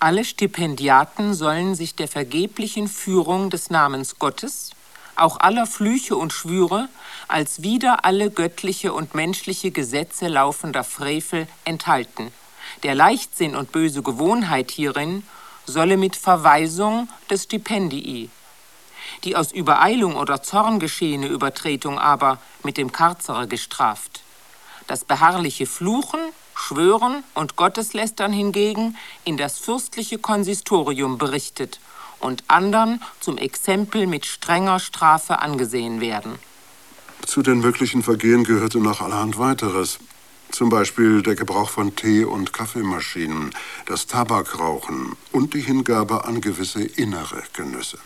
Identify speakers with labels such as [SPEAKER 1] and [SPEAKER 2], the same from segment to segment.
[SPEAKER 1] Alle Stipendiaten sollen sich der vergeblichen Führung des Namens Gottes, auch aller Flüche und Schwüre, als wider alle göttliche und menschliche Gesetze laufender Frevel enthalten. Der Leichtsinn und böse Gewohnheit hierin solle mit Verweisung des Stipendii, die aus Übereilung oder Zorn geschehene Übertretung aber mit dem Karzere gestraft. Das beharrliche Fluchen, Schwören und Gotteslästern hingegen in das fürstliche Konsistorium berichtet und andern zum Exempel mit strenger Strafe angesehen werden.
[SPEAKER 2] Zu den möglichen Vergehen gehörte noch allerhand weiteres. Zum Beispiel der Gebrauch von Tee- und Kaffeemaschinen, das Tabakrauchen und die Hingabe an gewisse innere Genüsse.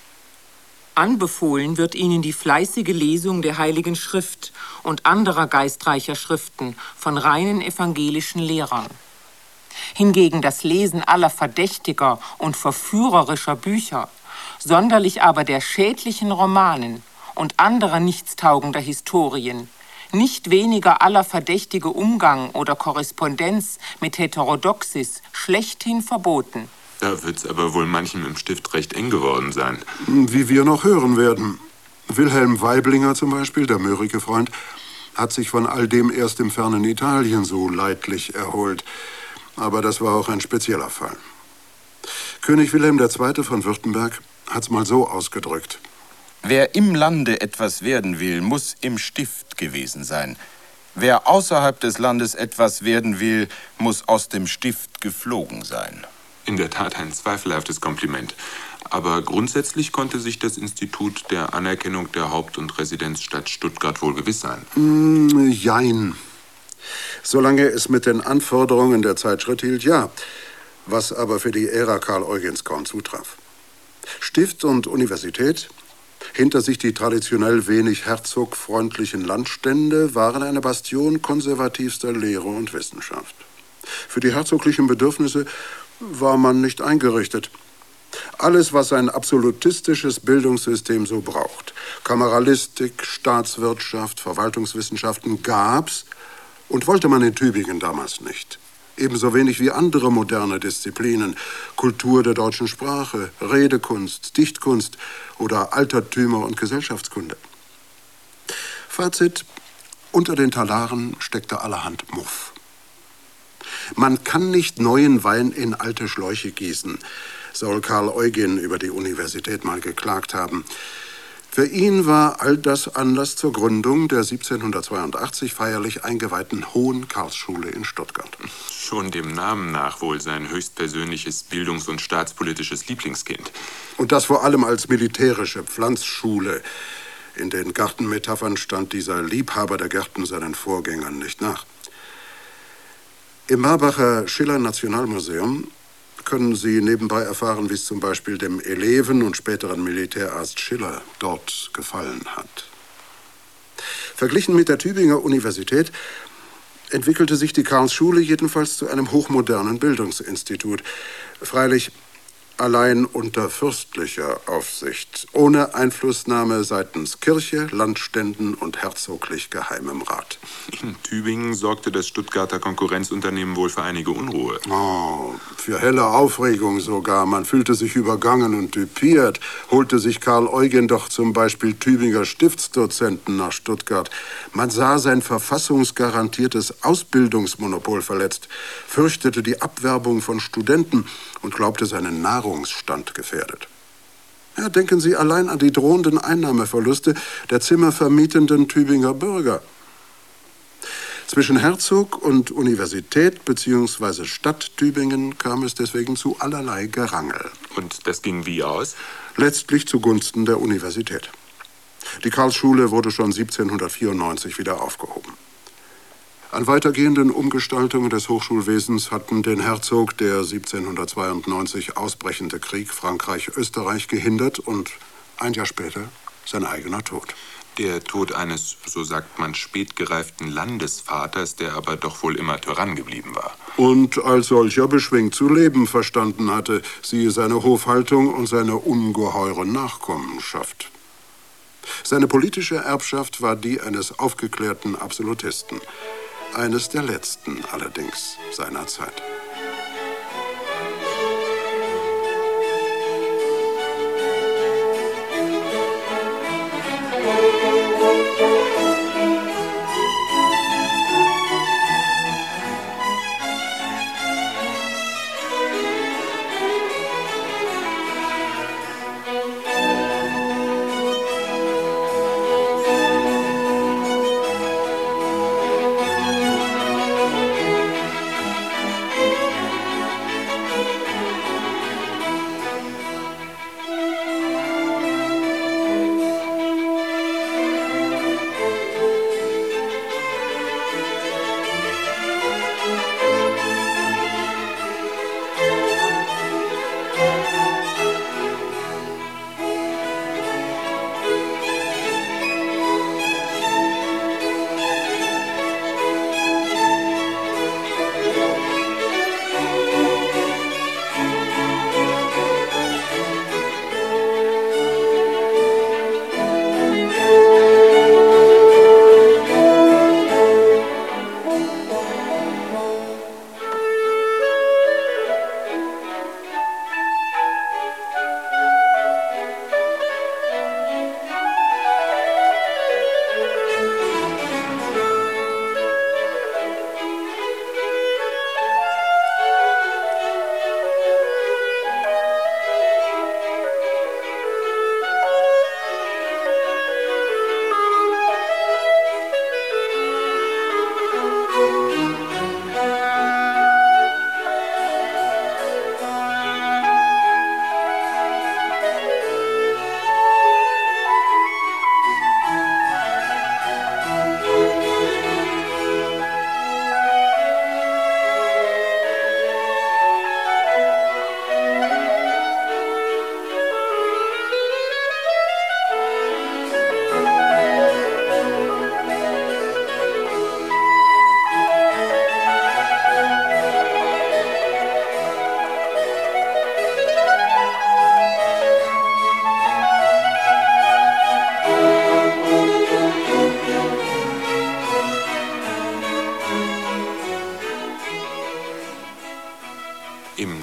[SPEAKER 1] Anbefohlen wird ihnen die fleißige Lesung der Heiligen Schrift und anderer geistreicher Schriften von reinen evangelischen Lehrern. Hingegen das Lesen aller verdächtiger und verführerischer Bücher, sonderlich aber der schädlichen Romanen und anderer nichtstaugender Historien, nicht weniger aller verdächtige Umgang oder Korrespondenz mit Heterodoxis schlechthin verboten.
[SPEAKER 3] Da wird's aber wohl manchem im Stift recht eng geworden sein.
[SPEAKER 2] Wie wir noch hören werden. Wilhelm Weiblinger zum Beispiel, der mörrige Freund, hat sich von all dem erst im fernen Italien so leidlich erholt. Aber das war auch ein spezieller Fall. König Wilhelm II. Von Württemberg hat's mal so ausgedrückt:
[SPEAKER 4] Wer im Lande etwas werden will, muss im Stift gewesen sein. Wer außerhalb des Landes etwas werden will, muss aus dem Stift geflogen sein.
[SPEAKER 3] In der Tat ein zweifelhaftes Kompliment. Aber grundsätzlich konnte sich das Institut der Anerkennung der Haupt- und Residenzstadt Stuttgart wohl gewiss sein.
[SPEAKER 2] Jein. Solange es mit den Anforderungen der Zeit Schritt hielt, ja. Was aber für die Ära Karl Eugens kaum zutraf. Stift und Universität, hinter sich die traditionell wenig herzogfreundlichen Landstände, waren eine Bastion konservativster Lehre und Wissenschaft. Für die herzoglichen Bedürfnisse war man nicht eingerichtet. Alles, was ein absolutistisches Bildungssystem so braucht, Kameralistik, Staatswirtschaft, Verwaltungswissenschaften, gab's und wollte man in Tübingen damals nicht. Ebenso wenig wie andere moderne Disziplinen, Kultur der deutschen Sprache, Redekunst, Dichtkunst oder Altertümer und Gesellschaftskunde. Fazit: Unter den Talaren steckte allerhand Muff. Man kann nicht neuen Wein in alte Schläuche gießen, soll Karl Eugen über die Universität mal geklagt haben. Für ihn war all das Anlass zur Gründung der 1782 feierlich eingeweihten Hohen Karlsschule in Stuttgart.
[SPEAKER 3] Schon dem Namen nach wohl sein höchstpersönliches bildungs- und staatspolitisches Lieblingskind.
[SPEAKER 2] Und das vor allem als militärische Pflanzschule. In den Gartenmetaphern stand dieser Liebhaber der Gärten seinen Vorgängern nicht nach. Im Marbacher Schiller-Nationalmuseum können Sie nebenbei erfahren, wie es zum Beispiel dem Eleven und späteren Militärarzt Schiller dort gefallen hat. Verglichen mit der Tübinger Universität entwickelte sich die Karlsschule jedenfalls zu einem hochmodernen Bildungsinstitut. Freilich allein unter fürstlicher Aufsicht, ohne Einflussnahme seitens Kirche, Landständen und herzoglich geheimem Rat.
[SPEAKER 3] In Tübingen sorgte das Stuttgarter Konkurrenzunternehmen wohl für einige Unruhe.
[SPEAKER 2] Oh, für helle Aufregung sogar. Man fühlte sich übergangen und düpiert. Holte sich Karl Eugen doch zum Beispiel Tübinger Stiftsdozenten nach Stuttgart. Man sah sein verfassungsgarantiertes Ausbildungsmonopol verletzt, fürchtete die Abwerbung von Studenten und glaubte seinen Nahrungsstand gefährdet. Ja, denken Sie allein an die drohenden Einnahmeverluste der zimmervermietenden Tübinger Bürger. Zwischen Herzog und Universität bzw. Stadt Tübingen kam es deswegen zu allerlei Gerangel.
[SPEAKER 3] Und das ging wie aus?
[SPEAKER 2] Letztlich zugunsten der Universität. Die Karlsschule wurde schon 1794 wieder aufgehoben. An weitergehenden Umgestaltungen des Hochschulwesens hatten den Herzog der 1792 ausbrechende Krieg Frankreich-Österreich gehindert und ein Jahr später sein eigener Tod.
[SPEAKER 3] Der Tod eines, so sagt man, spätgereiften Landesvaters, der aber doch wohl immer Tyrann geblieben war.
[SPEAKER 2] Und als solcher beschwingt zu leben verstanden hatte, siehe seine Hofhaltung und seine ungeheure Nachkommenschaft. Seine politische Erbschaft war die eines aufgeklärten Absolutisten. Eines der letzten allerdings seiner Zeit.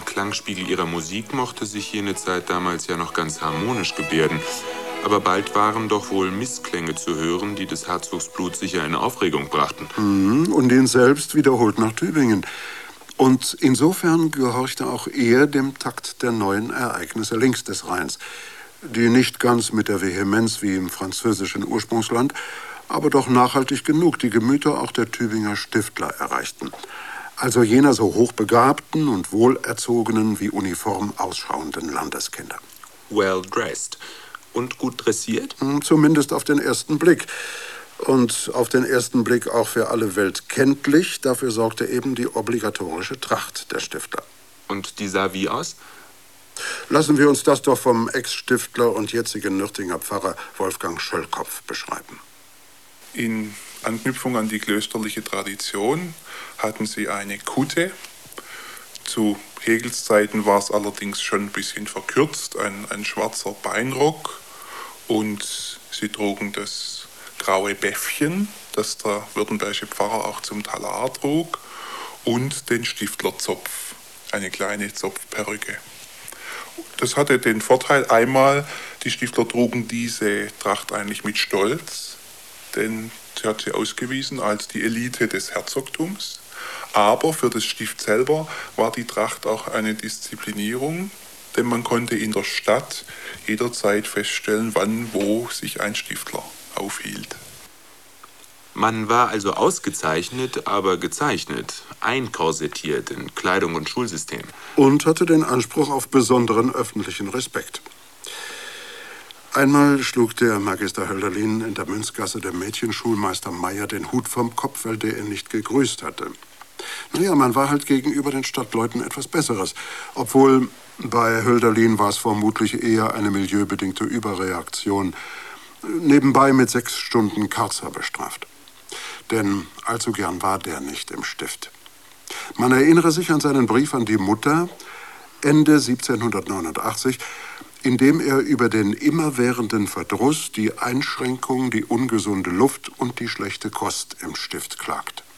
[SPEAKER 3] Im Klangspiegel ihrer Musik mochte sich jene Zeit damals ja noch ganz harmonisch gebärden. Aber bald waren doch wohl Missklänge zu hören, die des Herzogs Blut sicher in Aufregung brachten.
[SPEAKER 2] Und ihn selbst wiederholt nach Tübingen. Und insofern gehorchte auch er dem Takt der neuen Ereignisse links des Rheins, die nicht ganz mit der Vehemenz wie im französischen Ursprungsland, aber doch nachhaltig genug die Gemüter auch der Tübinger Stiftler erreichten. Also jener so hochbegabten und wohlerzogenen wie uniform ausschauenden Landeskinder.
[SPEAKER 3] Well dressed. Und gut dressiert?
[SPEAKER 2] Zumindest auf den ersten Blick. Und auf den ersten Blick auch für alle Welt kenntlich. Dafür sorgte eben die obligatorische Tracht der Stiftler.
[SPEAKER 3] Und die sah wie aus?
[SPEAKER 2] Lassen wir uns das doch vom Ex-Stiftler und jetzigen Nürtinger Pfarrer Wolfgang Schöllkopf beschreiben.
[SPEAKER 5] In Anknüpfung an die klösterliche Tradition hatten sie eine Kutte. Zu Hegels Zeiten war es allerdings schon ein bisschen verkürzt, ein schwarzer Beinrock. Und sie trugen das graue Bäffchen, das der württembergische Pfarrer auch zum Talar trug, und den Stiftlerzopf, eine kleine Zopfperücke. Das hatte den Vorteil, einmal, die Stiftler trugen diese Tracht eigentlich mit Stolz, denn sie hat sie ausgewiesen als die Elite des Herzogtums. Aber für das Stift selber war die Tracht auch eine Disziplinierung, denn man konnte in der Stadt jederzeit feststellen, wann, wo sich ein Stiftler aufhielt.
[SPEAKER 3] Man war also ausgezeichnet, aber gezeichnet, einkorsettiert in Kleidung und Schulsystem.
[SPEAKER 2] Und hatte den Anspruch auf besonderen öffentlichen Respekt. Einmal schlug der Magister Hölderlin in der Münzgasse dem Mädchenschulmeister Meier den Hut vom Kopf, weil der ihn nicht gegrüßt hatte. Naja, man war halt gegenüber den Stadtleuten etwas Besseres. Obwohl bei Hölderlin war es vermutlich eher eine milieubedingte Überreaktion. Nebenbei mit 6 Stunden Karzer bestraft. Denn allzu gern war der nicht im Stift. Man erinnere sich an seinen Brief an die Mutter, Ende 1789, in dem er über den immerwährenden Verdruss, die Einschränkung, die ungesunde Luft und die schlechte Kost im Stift klagt.